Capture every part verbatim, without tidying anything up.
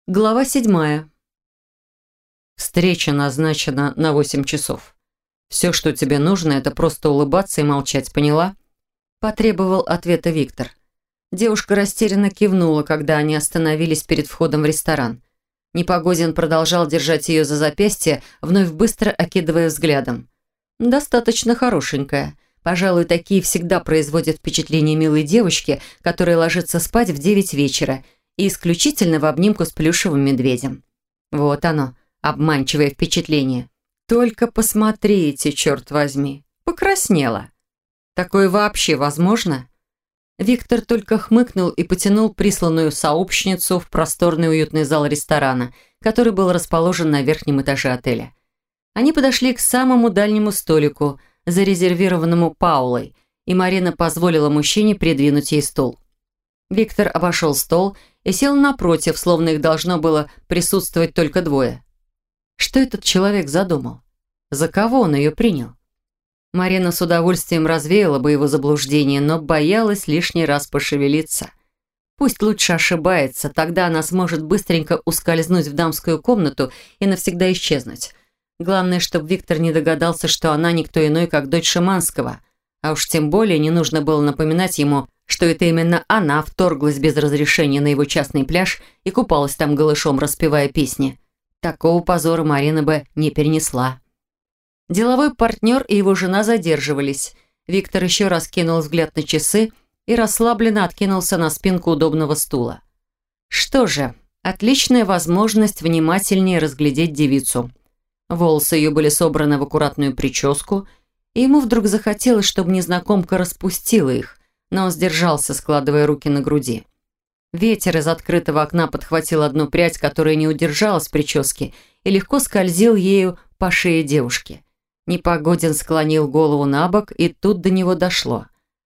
Глава седьмая. Встреча назначена на восемь часов. Все, что тебе нужно, это просто улыбаться и молчать, поняла? Потребовал ответа Виктор. Девушка растерянно кивнула, когда они остановились перед входом в ресторан. Непогодин продолжал держать ее за запястье, вновь быстро окидывая взглядом. Достаточно хорошенькая. Пожалуй, такие всегда производят впечатление милой девочки, которая ложится спать в девять вечера и исключительно в обнимку с плюшевым медведем. Вот оно, обманчивое впечатление. Только посмотрите, черт возьми, покраснела. Такое вообще возможно? Виктор только хмыкнул и потянул присланную сообщницу в просторный уютный зал ресторана, который был расположен на верхнем этаже отеля. Они подошли к самому дальнему столику, зарезервированному Паулой, и Марина позволила мужчине придвинуть ей стул. Виктор обошел стол и сел напротив, словно их должно было присутствовать только двое. Что этот человек задумал? За кого он ее принял? Марина с удовольствием развеяла бы его заблуждение, но боялась лишний раз пошевелиться. Пусть лучше ошибается, тогда она сможет быстренько ускользнуть в дамскую комнату и навсегда исчезнуть. Главное, чтобы Виктор не догадался, что она никто иной, как дочь Шиманского. А уж тем более не нужно было напоминать ему, что это именно она вторглась без разрешения на его частный пляж и купалась там голышом, распевая песни. Такого позора Марина бы не перенесла. Деловой партнер и его жена задерживались. Виктор еще раз кинул взгляд на часы и расслабленно откинулся на спинку удобного стула. Что же, отличная возможность внимательнее разглядеть девицу. Волосы ее были собраны в аккуратную прическу, и ему вдруг захотелось, чтобы незнакомка распустила их, но он сдержался, складывая руки на груди. Ветер из открытого окна подхватил одну прядь, которая не удержалась в прическе, и легко скользил ею по шее девушки. Непогодин склонил голову на бок, и тут до него дошло.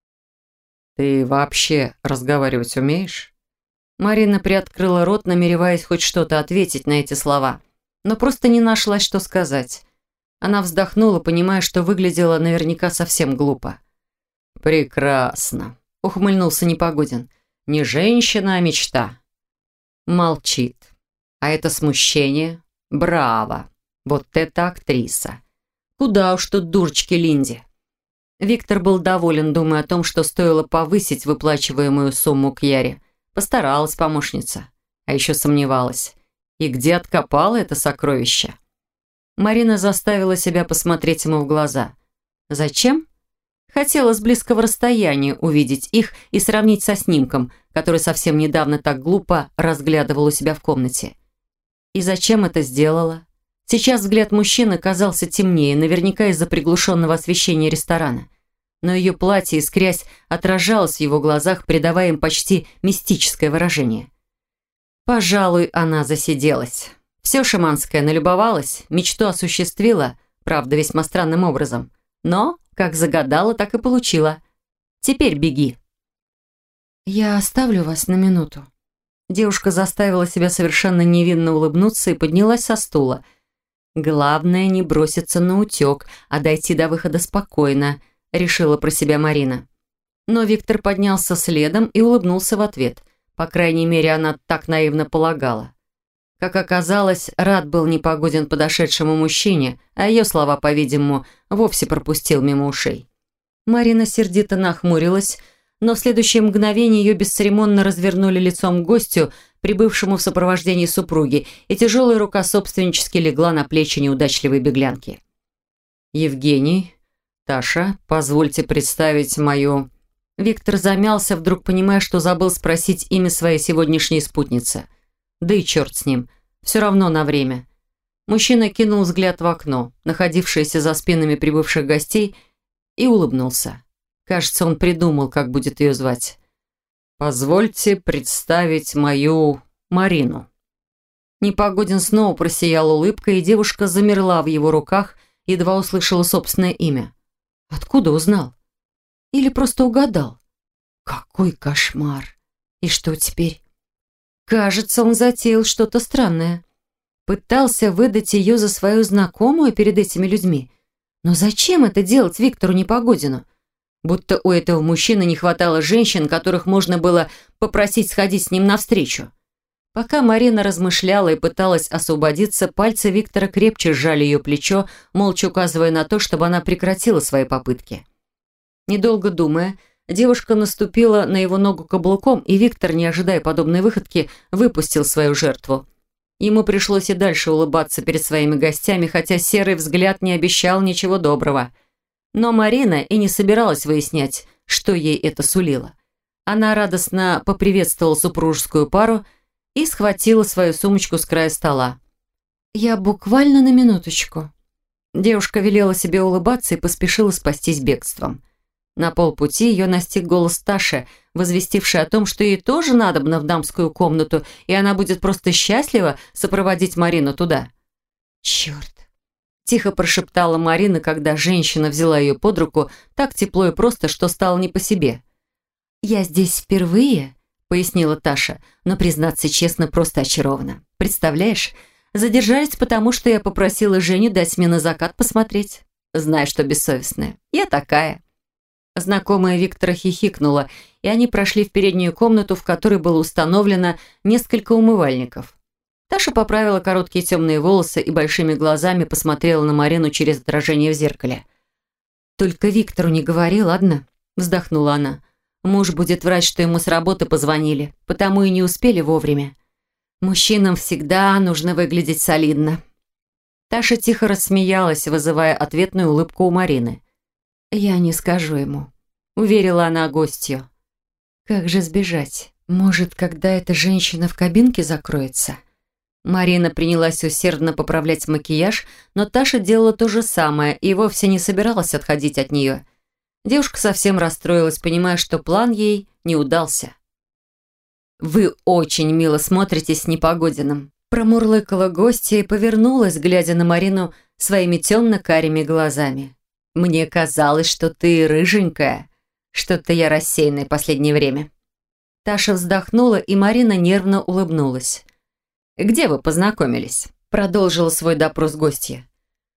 «Ты вообще разговаривать умеешь?» Марина приоткрыла рот, намереваясь хоть что-то ответить на эти слова, но просто не нашлась, что сказать. Она вздохнула, понимая, что выглядела наверняка совсем глупо. «Прекрасно», — ухмыльнулся Непогодин. «Не женщина, а мечта». Молчит. А это смущение? Браво! Вот это актриса! Куда уж тут дурочки Линди. Виктор был доволен, думая о том, что стоило повысить выплачиваемую сумму к Яре. Постаралась помощница. А еще сомневалась. И где откопала это сокровище? Марина заставила себя посмотреть ему в глаза. Зачем? Хотела с близкого расстояния увидеть их и сравнить со снимком, который совсем недавно так глупо разглядывал у себя в комнате. И зачем это сделала? Сейчас взгляд мужчины казался темнее, наверняка из-за приглушенного освещения ресторана. Но ее платье, искрясь, отражалось в его глазах, придавая им почти мистическое выражение. Пожалуй, она засиделась. Все Шиманское налюбовалась, мечту осуществила, правда, весьма странным образом. Но, как загадала, так и получила. Теперь беги. «Я оставлю вас на минуту». Девушка заставила себя совершенно невинно улыбнуться и поднялась со стула. «Главное не броситься на утек, а дойти до выхода спокойно», — решила про себя Марина. Но Виктор поднялся следом и улыбнулся в ответ. По крайней мере, она так наивно полагала. Как оказалось, рад был Непогодин подошедшему мужчине, а ее слова, по-видимому, вовсе пропустил мимо ушей. Марина сердито нахмурилась, но в следующее мгновение ее бесцеремонно развернули лицом к гостю, прибывшему в сопровождении супруги, и тяжелая рука собственнически легла на плечи неудачливой беглянки. «Евгений, Таша, позвольте представить мою...» Виктор замялся, вдруг понимая, что забыл спросить имя своей сегодняшней спутницы. Да и черт с ним, все равно на время. Мужчина кинул взгляд в окно, находившееся за спинами прибывших гостей, и улыбнулся. Кажется, он придумал, как будет ее звать. «Позвольте представить мою Марину». Непогодин снова просиял улыбкой, и девушка замерла в его руках, едва услышала собственное имя. Откуда узнал? Или просто угадал? Какой кошмар! И что теперь? Кажется, он затеял что-то странное. Пытался выдать ее за свою знакомую перед этими людьми. Но зачем это делать Виктору Непогодину? Будто у этого мужчины не хватало женщин, которых можно было попросить сходить с ним навстречу. Пока Марина размышляла и пыталась освободиться, пальцы Виктора крепче сжали ее плечо, молча указывая на то, чтобы она прекратила свои попытки. Недолго думая, девушка наступила на его ногу каблуком, и Виктор, не ожидая подобной выходки, выпустил свою жертву. Ему пришлось и дальше улыбаться перед своими гостями, хотя серый взгляд не обещал ничего доброго. Но Марина и не собиралась выяснять, что ей это сулило. Она радостно поприветствовала супружескую пару и схватила свою сумочку с края стола. «Я буквально на минуточку». Девушка велела себе улыбаться и поспешила спастись бегством. На полпути ее настиг голос Таши, возвестивший о том, что ей тоже надобно в дамскую комнату, и она будет просто счастлива сопроводить Марину туда. «Черт!» – тихо прошептала Марина, когда женщина взяла ее под руку так тепло и просто, что стало не по себе. «Я здесь впервые», – пояснила Таша, но, признаться честно, просто очарована. «Представляешь, задержались потому, что я попросила Женю дать мне на закат посмотреть. Знаю, что бессовестная. Я такая». Знакомая Виктора хихикнула, и они прошли в переднюю комнату, в которой было установлено несколько умывальников. Таша поправила короткие темные волосы и большими глазами посмотрела на Марину через отражение в зеркале. «Только Виктору не говори, ладно?» – вздохнула она. «Муж будет врать, что ему с работы позвонили, потому и не успели вовремя. Мужчинам всегда нужно выглядеть солидно». Таша тихо рассмеялась, вызывая ответную улыбку у Марины. «Я не скажу ему», — уверила она гостью. «Как же сбежать? Может, когда эта женщина в кабинке закроется?» Марина принялась усердно поправлять макияж, но Таша делала то же самое и вовсе не собиралась отходить от нее. Девушка совсем расстроилась, понимая, что план ей не удался. «Вы очень мило смотритесь с Непогодиным», — промурлыкала гостья и повернулась, глядя на Марину своими темно-карими глазами. «Мне казалось, что ты рыженькая. Что-то я рассеянная последнее время». Таша вздохнула, и Марина нервно улыбнулась. «Где вы познакомились?» Продолжила свой допрос гостья.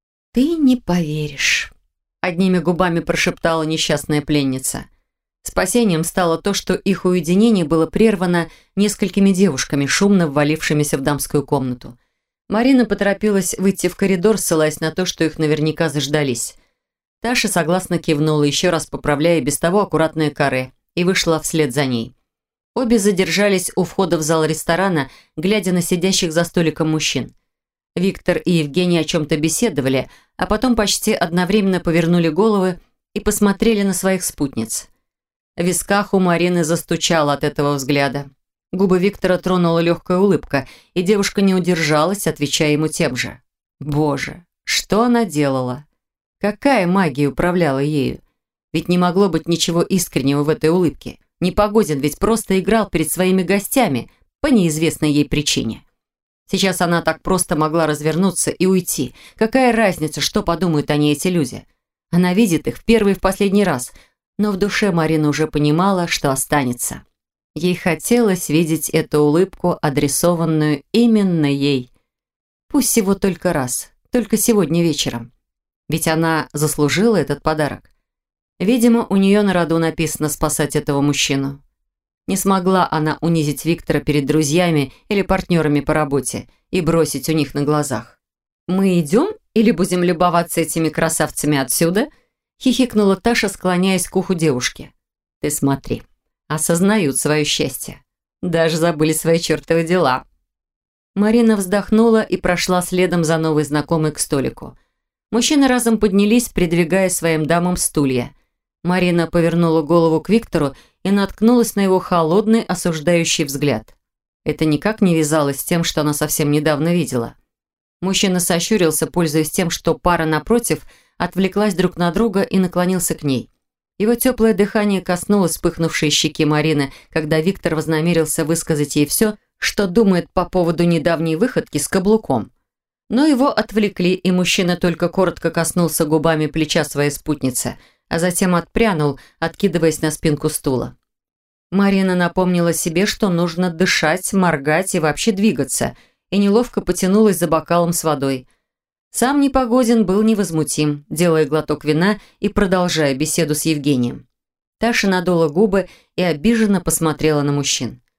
«Ты не поверишь», — одними губами прошептала несчастная пленница. Спасением стало то, что их уединение было прервано несколькими девушками, шумно ввалившимися в дамскую комнату. Марина поторопилась выйти в коридор, ссылаясь на то, что их наверняка заждались. Таша согласно кивнула, еще раз поправляя без того аккуратное каре, и вышла вслед за ней. Обе задержались у входа в зал ресторана, глядя на сидящих за столиком мужчин. Виктор и Евгений о чем-то беседовали, а потом почти одновременно повернули головы и посмотрели на своих спутниц. В висках у Марины застучало от этого взгляда. Губы Виктора тронула легкая улыбка, и девушка не удержалась, отвечая ему тем же. Боже, что она делала? Какая магия управляла ею? Ведь не могло быть ничего искреннего в этой улыбке. Непогодин ведь просто играл перед своими гостями по неизвестной ей причине. Сейчас она так просто могла развернуться и уйти. Какая разница, что подумают о ней эти люди? Она видит их в первый и в последний раз, но в душе Марина уже понимала, что останется. Ей хотелось видеть эту улыбку, адресованную именно ей. Пусть всего только раз, только сегодня вечером. Ведь она заслужила этот подарок. Видимо, у нее на роду написано спасать этого мужчину. Не смогла она унизить Виктора перед друзьями или партнерами по работе и бросить у них на глазах. «Мы идем или будем любоваться этими красавцами отсюда?» хихикнула Таша, склоняясь к уху девушки. «Ты смотри, осознают свое счастье. Даже забыли свои чертовы дела». Марина вздохнула и прошла следом за новой знакомой к столику. Мужчины разом поднялись, придвигая своим дамам стулья. Марина повернула голову к Виктору и наткнулась на его холодный, осуждающий взгляд. Это никак не вязалось с тем, что она совсем недавно видела. Мужчина сощурился, пользуясь тем, что пара напротив отвлеклась друг на друга, и наклонился к ней. Его теплое дыхание коснулось вспыхнувшей щеки Марины, когда Виктор вознамерился высказать ей все, что думает по поводу недавней выходки с каблуком. Но его отвлекли, и мужчина только коротко коснулся губами плеча своей спутницы, а затем отпрянул, откидываясь на спинку стула. Марина напомнила себе, что нужно дышать, моргать и вообще двигаться, и неловко потянулась за бокалом с водой. Сам Непогодин был невозмутим, делая глоток вина и продолжая беседу с Евгением. Таша надула губы и обиженно посмотрела на мужчин.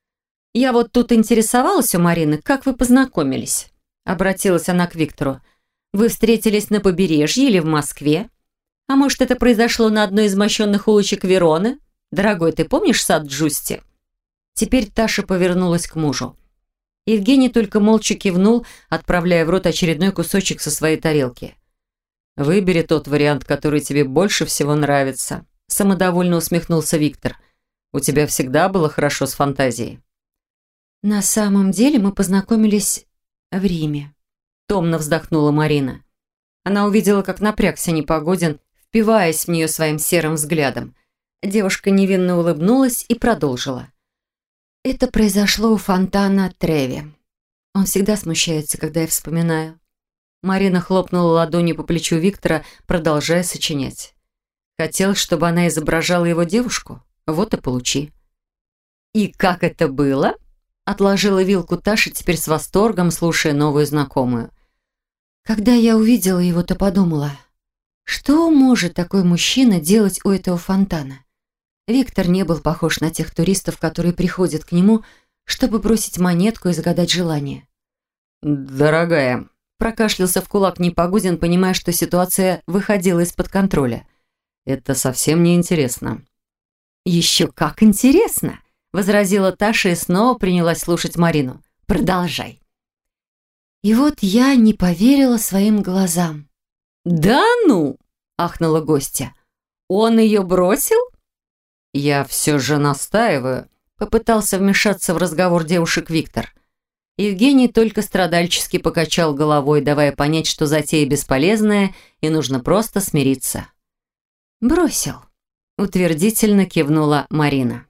Я вот тут интересовалась у Марины, как вы познакомились?» Обратилась она к Виктору. «Вы встретились на побережье или в Москве? А может, это произошло на одной из мощенных улочек Вероны? Дорогой, ты помнишь сад Джусти?» Теперь Таша повернулась к мужу. Евгений только молча кивнул, отправляя в рот очередной кусочек со своей тарелки. «Выбери тот вариант, который тебе больше всего нравится», самодовольно усмехнулся Виктор. «У тебя всегда было хорошо с фантазией». «На самом деле мы познакомились в Риме», томно вздохнула Марина. Она увидела, как напрягся Непогодин, впиваясь в нее своим серым взглядом. Девушка невинно улыбнулась и продолжила. «Это произошло у фонтана Треви. Он всегда смущается, когда я вспоминаю». Марина хлопнула ладонью по плечу Виктора, продолжая сочинять. Хотел, чтобы она изображала его девушку? Вот и получи. «И как это было?» Отложила вилку Таша, теперь с восторгом слушая новую знакомую. «Когда я увидела его, то подумала, что может такой мужчина делать у этого фонтана? Виктор не был похож на тех туристов, которые приходят к нему, чтобы бросить монетку и загадать желание». «Дорогая», – прокашлялся в кулак Непогодин, понимая, что ситуация выходила из-под контроля. «это совсем не интересно». «Еще как интересно!» – возразила Таша и снова принялась слушать Марину. «Продолжай». И вот я не поверила своим глазам. «Да ну!» – ахнула гостья. «Он ее бросил?» «Я все же настаиваю», – попытался вмешаться в разговор девушек Виктор. Евгений только страдальчески покачал головой, давая понять, что затея бесполезная и нужно просто смириться. «Бросил», – утвердительно кивнула Марина.